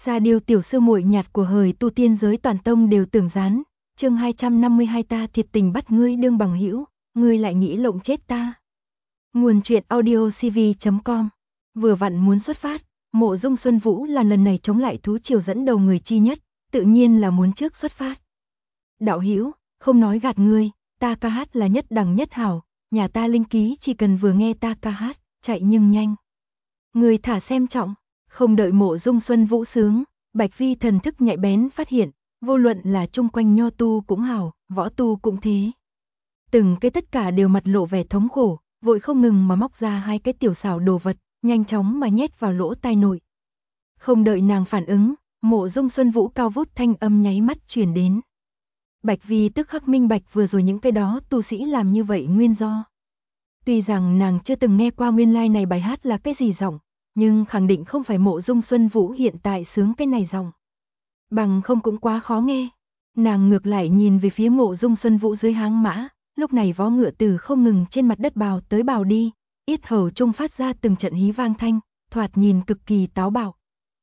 Sa Điêu tiểu sư muội nhạt của hời tu tiên giới toàn tông đều tưởng gián. Chương 252 ta thiệt tình bắt ngươi đương bằng hữu, ngươi lại nghĩ lộng chết ta. Nguồn truyện audio cv.com. Vừa vặn muốn xuất phát, Mộ Dung Xuân Vũ là lần này chống lại thú triều dẫn đầu người chi nhất, tự nhiên là muốn trước xuất phát. Đạo hữu, không nói gạt ngươi, ta ca hát là nhất đẳng nhất hảo, nhà ta linh ký chỉ cần vừa nghe ta ca hát, chạy nhưng nhanh. Ngươi thả xem trọng. Không đợi Mộ Dung Xuân Vũ sướng, Bạch Vi thần thức nhạy bén phát hiện, vô luận là chung quanh nho tu cũng hảo, võ tu cũng thế. Từng cái tất cả đều mặt lộ vẻ thống khổ, vội không ngừng mà móc ra hai cái tiểu xảo đồ vật, nhanh chóng mà nhét vào lỗ tai nội. Không đợi nàng phản ứng, Mộ Dung Xuân Vũ cao vút thanh âm nháy mắt truyền đến. Bạch Vi tức khắc minh bạch vừa rồi những cái đó tu sĩ làm như vậy nguyên do. Tuy rằng nàng chưa từng nghe qua nguyên lai này bài hát là cái gì giọng, nhưng khẳng định không phải Mộ Dung Xuân Vũ hiện tại sướng cái này giọng. Bằng không cũng quá khó nghe. Nàng ngược lại nhìn về phía Mộ Dung Xuân Vũ dưới háng mã, lúc này vó ngựa từ không ngừng trên mặt đất bào tới bào đi, yết hầu trung phát ra từng trận hí vang thanh, thoạt nhìn cực kỳ táo bạo.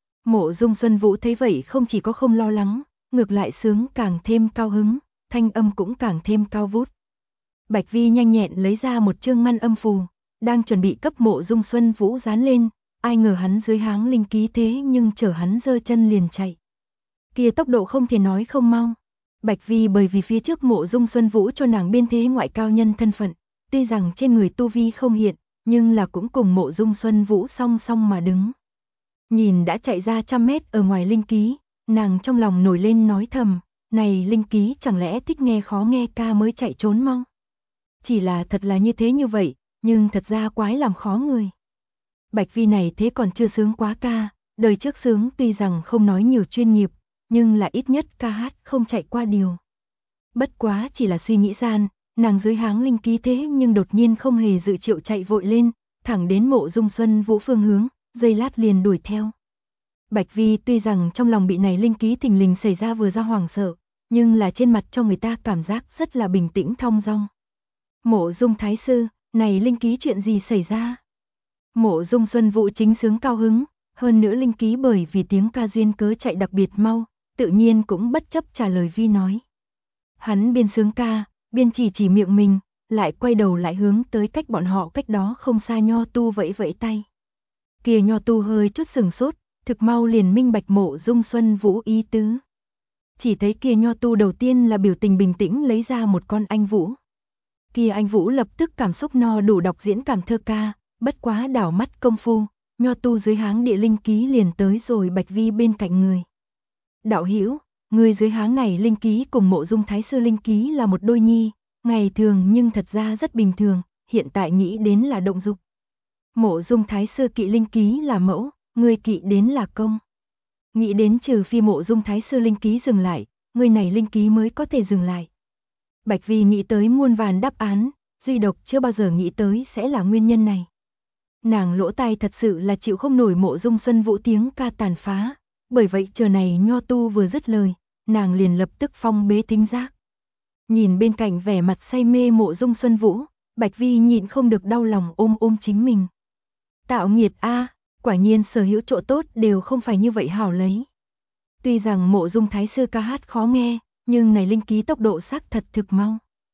Mộ Dung Xuân Vũ thấy vậy không chỉ có không lo lắng, ngược lại sướng càng thêm cao hứng, thanh âm cũng càng thêm cao vút. Bạch Vi nhanh nhẹn lấy ra một chương ngăn âm phù, đang chuẩn bị cấp Mộ Dung Xuân Vũ dán lên, ai ngờ hắn dưới háng linh ký thế nhưng chở hắn giơ chân liền chạy. Kia tốc độ không thể nói không mau. Bạch Vi bởi vì phía trước Mộ Dung Xuân Vũ cho nàng biên thế ngoại cao nhân thân phận, tuy rằng trên người tu vi không hiện, nhưng là cũng cùng Mộ Dung Xuân Vũ song song mà đứng. Nhìn đã chạy ra 100 mét ở ngoài linh ký, nàng trong lòng nổi lên nói thầm, này linh ký chẳng lẽ thích nghe khó nghe ca mới chạy trốn mau. Chỉ là thật là như thế như vậy, nhưng thật ra quái làm khó người. Bạch Vi này thế còn chưa sướng quá ca, đời trước sướng tuy rằng không nói nhiều chuyên nghiệp, nhưng là ít nhất ca hát không chạy qua điều. Bất quá chỉ là suy nghĩ gian, nàng dưới háng linh ký thế nhưng đột nhiên không hề dự triệu chạy vội lên, thẳng đến Mộ Dung Xuân Vũ phương hướng, giây lát liền đuổi theo. Bạch Vi tuy rằng trong lòng bị này linh ký thình lình xảy ra vừa ra hoảng sợ, nhưng là trên mặt cho người ta cảm giác rất là bình tĩnh thong dong. Mộ Dung Thái Sư, này linh ký chuyện gì xảy ra? Mộ Dung Xuân Vũ chính sướng cao hứng, hơn nữa linh ký bởi vì tiếng ca duyên cớ chạy đặc biệt mau, tự nhiên cũng bất chấp trả lời Vi nói. Hắn biên sướng ca, biên chỉ miệng mình, lại quay đầu lại hướng tới cách bọn họ cách đó không xa nho tu vẫy vẫy tay. Kia nho tu hơi chút sừng sốt, thực mau liền minh bạch Mộ Dung Xuân Vũ ý tứ. Chỉ thấy kia nho tu đầu tiên là biểu tình bình tĩnh lấy ra một con anh vũ. Kia anh vũ lập tức cảm xúc no đủ đọc diễn cảm thơ ca, bất quá đảo mắt công phu, nho tu dưới háng địa linh ký liền tới rồi Bạch Vi bên cạnh người. Đạo hữu, người dưới háng này linh ký cùng Mộ Dung Thái Sư linh ký là một đôi nhi, ngày thường nhưng thật ra rất bình thường, hiện tại nghĩ đến là động dục. Mộ Dung Thái Sư kỵ linh ký là mẫu, người kỵ đến là công. Nghĩ đến trừ phi Mộ Dung Thái Sư linh ký dừng lại, người này linh ký mới có thể dừng lại. Bạch Vi nghĩ tới muôn vàn đáp án, duy độc chưa bao giờ nghĩ tới sẽ là nguyên nhân này. Nàng lỗ tai thật sự là chịu không nổi Mộ Dung Xuân Vũ tiếng ca tàn phá, bởi vậy chờ này nho tu vừa dứt lời, nàng liền lập tức phong bế thính giác. Nhìn bên cạnh vẻ mặt say mê Mộ Dung Xuân Vũ, Bạch Vi nhịn không được đau lòng ôm chính mình. Tạo nghiệt a, quả nhiên sở hữu chỗ tốt đều không phải như vậy hảo lấy. Tuy rằng Mộ Dung Thái Sư ca hát khó nghe, nhưng này linh ký tốc độ xác thật thực mau.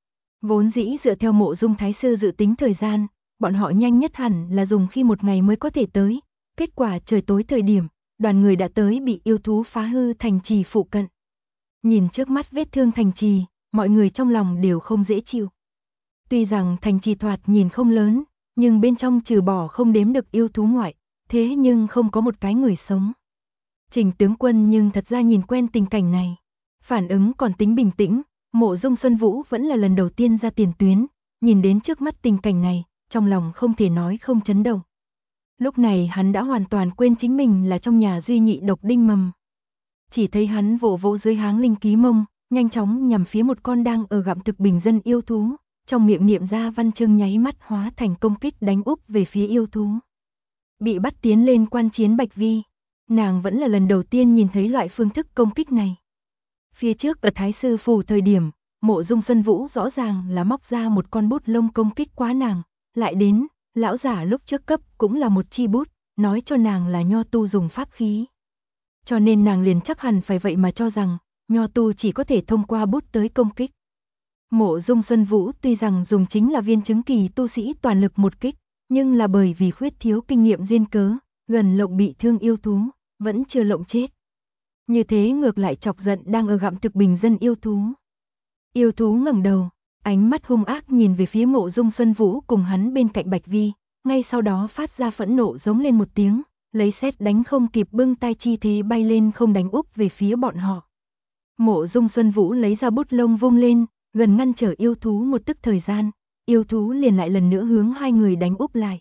Vốn dĩ dựa theo Mộ Dung Thái Sư dự tính thời gian, bọn họ nhanh nhất hẳn là dùng khi một ngày mới có thể tới. Kết quả trời tối thời điểm, đoàn người đã tới bị yêu thú phá hư thành trì phụ cận. Nhìn trước mắt vết thương thành trì, mọi người trong lòng đều không dễ chịu. Tuy rằng thành trì thoạt nhìn không lớn, nhưng bên trong trừ bỏ không đếm được yêu thú ngoại, thế nhưng không có một cái người sống. Trình tướng quân nhưng thật ra nhìn quen tình cảnh này. Phản ứng còn tính bình tĩnh, Mộ Dung Xuân Vũ vẫn là lần đầu tiên ra tiền tuyến, nhìn đến trước mắt tình cảnh này, trong lòng không thể nói không chấn động. Lúc này hắn đã hoàn toàn quên chính mình là trong nhà duy nhị độc đinh mầm. Chỉ thấy hắn vỗ vỗ dưới háng linh ký mông, nhanh chóng nhằm phía một con đang ở gặm thực bình dân yêu thú, trong miệng niệm ra văn chương nháy mắt hóa thành công kích đánh úp về phía yêu thú. Bị bắt tiến lên quan chiến Bạch Vi, nàng vẫn là lần đầu tiên nhìn thấy loại phương thức công kích này. Phía trước ở Thái Sư phủ thời điểm, Mộ Dung Xuân Vũ rõ ràng là móc ra một con bút lông công kích quá nàng, lại đến, lão giả lúc trước cấp cũng là một chi bút, nói cho nàng là nho tu dùng pháp khí. cho nên nàng liền chắc hẳn phải vậy mà cho rằng, Nho tu chỉ có thể thông qua bút tới công kích. Mộ Dung Xuân Vũ tuy rằng dùng chính là viên chứng kỳ tu sĩ toàn lực một kích, nhưng là bởi vì khuyết thiếu kinh nghiệm duyên cớ, gần lộng bị thương yêu thú, vẫn chưa lộng chết. Như thế ngược lại chọc giận đang ở gặm thực bình dân yêu thú. Yêu thú ngẩng đầu, ánh mắt hung ác nhìn về phía Mộ Dung Xuân Vũ cùng hắn bên cạnh Bạch Vi, ngay sau đó phát ra phẫn nộ giống lên một tiếng, lấy sét đánh không kịp bưng tay chi thế bay lên không đánh úp về phía bọn họ. Mộ Dung Xuân Vũ lấy ra bút lông vung lên, gần ngăn trở yêu thú một tức thời gian, yêu thú liền lại lần nữa hướng hai người đánh úp lại.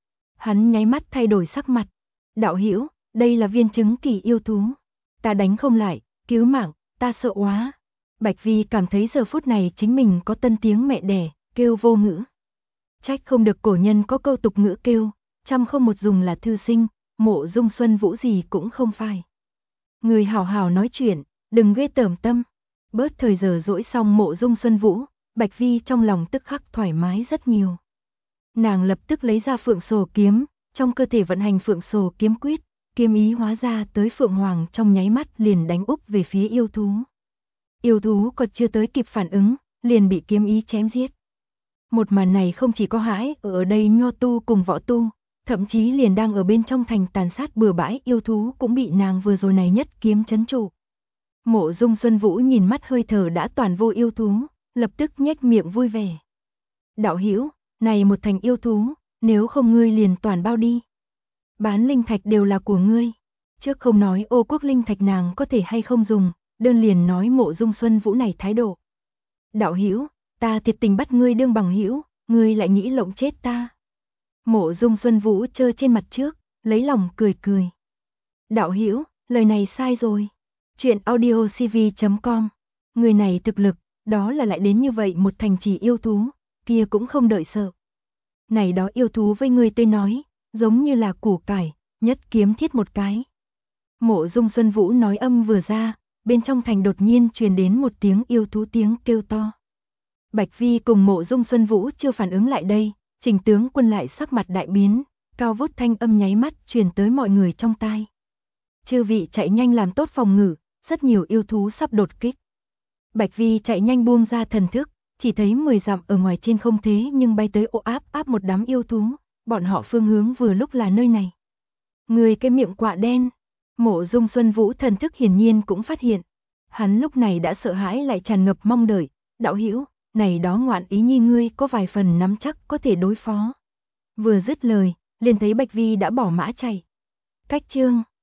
Hắn nháy mắt thay đổi sắc mặt. Đạo hữu, đây là viên chứng kỳ yêu thú. Ta đánh không lại, cứu mạng, ta sợ quá. Bạch Vi cảm thấy giờ phút này chính mình có tân tiếng mẹ đẻ, kêu vô ngữ. Trách không được cổ nhân có câu tục ngữ kêu, trăm không một dùng là thư sinh, Mộ Dung Xuân Vũ gì cũng không phải. Người hảo hảo nói chuyện, đừng ghê tởm tâm. Bớt thời giờ dỗi xong Mộ Dung Xuân Vũ, Bạch Vi trong lòng tức khắc thoải mái rất nhiều. Nàng lập tức lấy ra Phượng Sổ kiếm, trong cơ thể vận hành Phượng Sổ kiếm quyết, kiếm ý hóa ra tới Phượng Hoàng trong nháy mắt liền đánh úp về phía yêu thú. Yêu thú còn chưa tới kịp phản ứng, liền bị kiếm ý chém giết. Một màn này không chỉ có hãi ở đây Nho tu cùng võ tu, thậm chí liền đang ở bên trong thành tàn sát bừa bãi yêu thú cũng bị nàng vừa rồi này nhất kiếm trấn trụ. Mộ Dung Xuân Vũ nhìn mắt hơi thở đã toàn vô yêu thú, lập tức nhếch miệng vui vẻ. Đạo hữu, này một thành yêu thú, nếu không ngươi liền toàn bao đi. Bán linh thạch đều là của ngươi. Trước không nói Ô Quốc linh thạch nàng có thể hay không dùng, đơn liền nói Mộ Dung Xuân Vũ này thái độ. Đạo hữu, ta thiệt tình bắt ngươi đương bằng hữu, ngươi lại nghĩ lộng chết ta. Mộ Dung Xuân Vũ trơ trên mặt trước, lấy lòng cười cười. Đạo hữu, lời này sai rồi. Chuyện audiocv.com. Người này thực lực, đó là lại đến như vậy một thành trì yêu thú, kia cũng không đợi sợ. Này đó yêu thú với người tôi nói, giống như là củ cải, nhất kiếm thiết một cái. Mộ Dung Xuân Vũ nói âm vừa ra, bên trong thành đột nhiên truyền đến một tiếng yêu thú tiếng kêu to. Bạch Vi cùng Mộ Dung Xuân Vũ chưa phản ứng lại đây, Trình tướng quân lại sắc mặt đại biến, cao vút thanh âm nháy mắt truyền tới mọi người trong tai. Chư vị chạy nhanh làm tốt phòng ngự, rất nhiều yêu thú sắp đột kích. Bạch Vi chạy nhanh buông ra thần thức, chỉ thấy 10 dặm ở ngoài trên không thế nhưng bay tới ồ áp một đám yêu thú, bọn họ phương hướng vừa lúc là nơi này. Người cái miệng quạ đen, Mộ Dung Xuân Vũ thần thức hiển nhiên cũng phát hiện. Hắn lúc này đã sợ hãi lại tràn ngập mong đợi, đạo hữu, này đó ngoạn ý nhi ngươi có vài phần nắm chắc có thể đối phó. Vừa dứt lời, liền thấy Bạch Vi đã bỏ mã chạy. Cách chương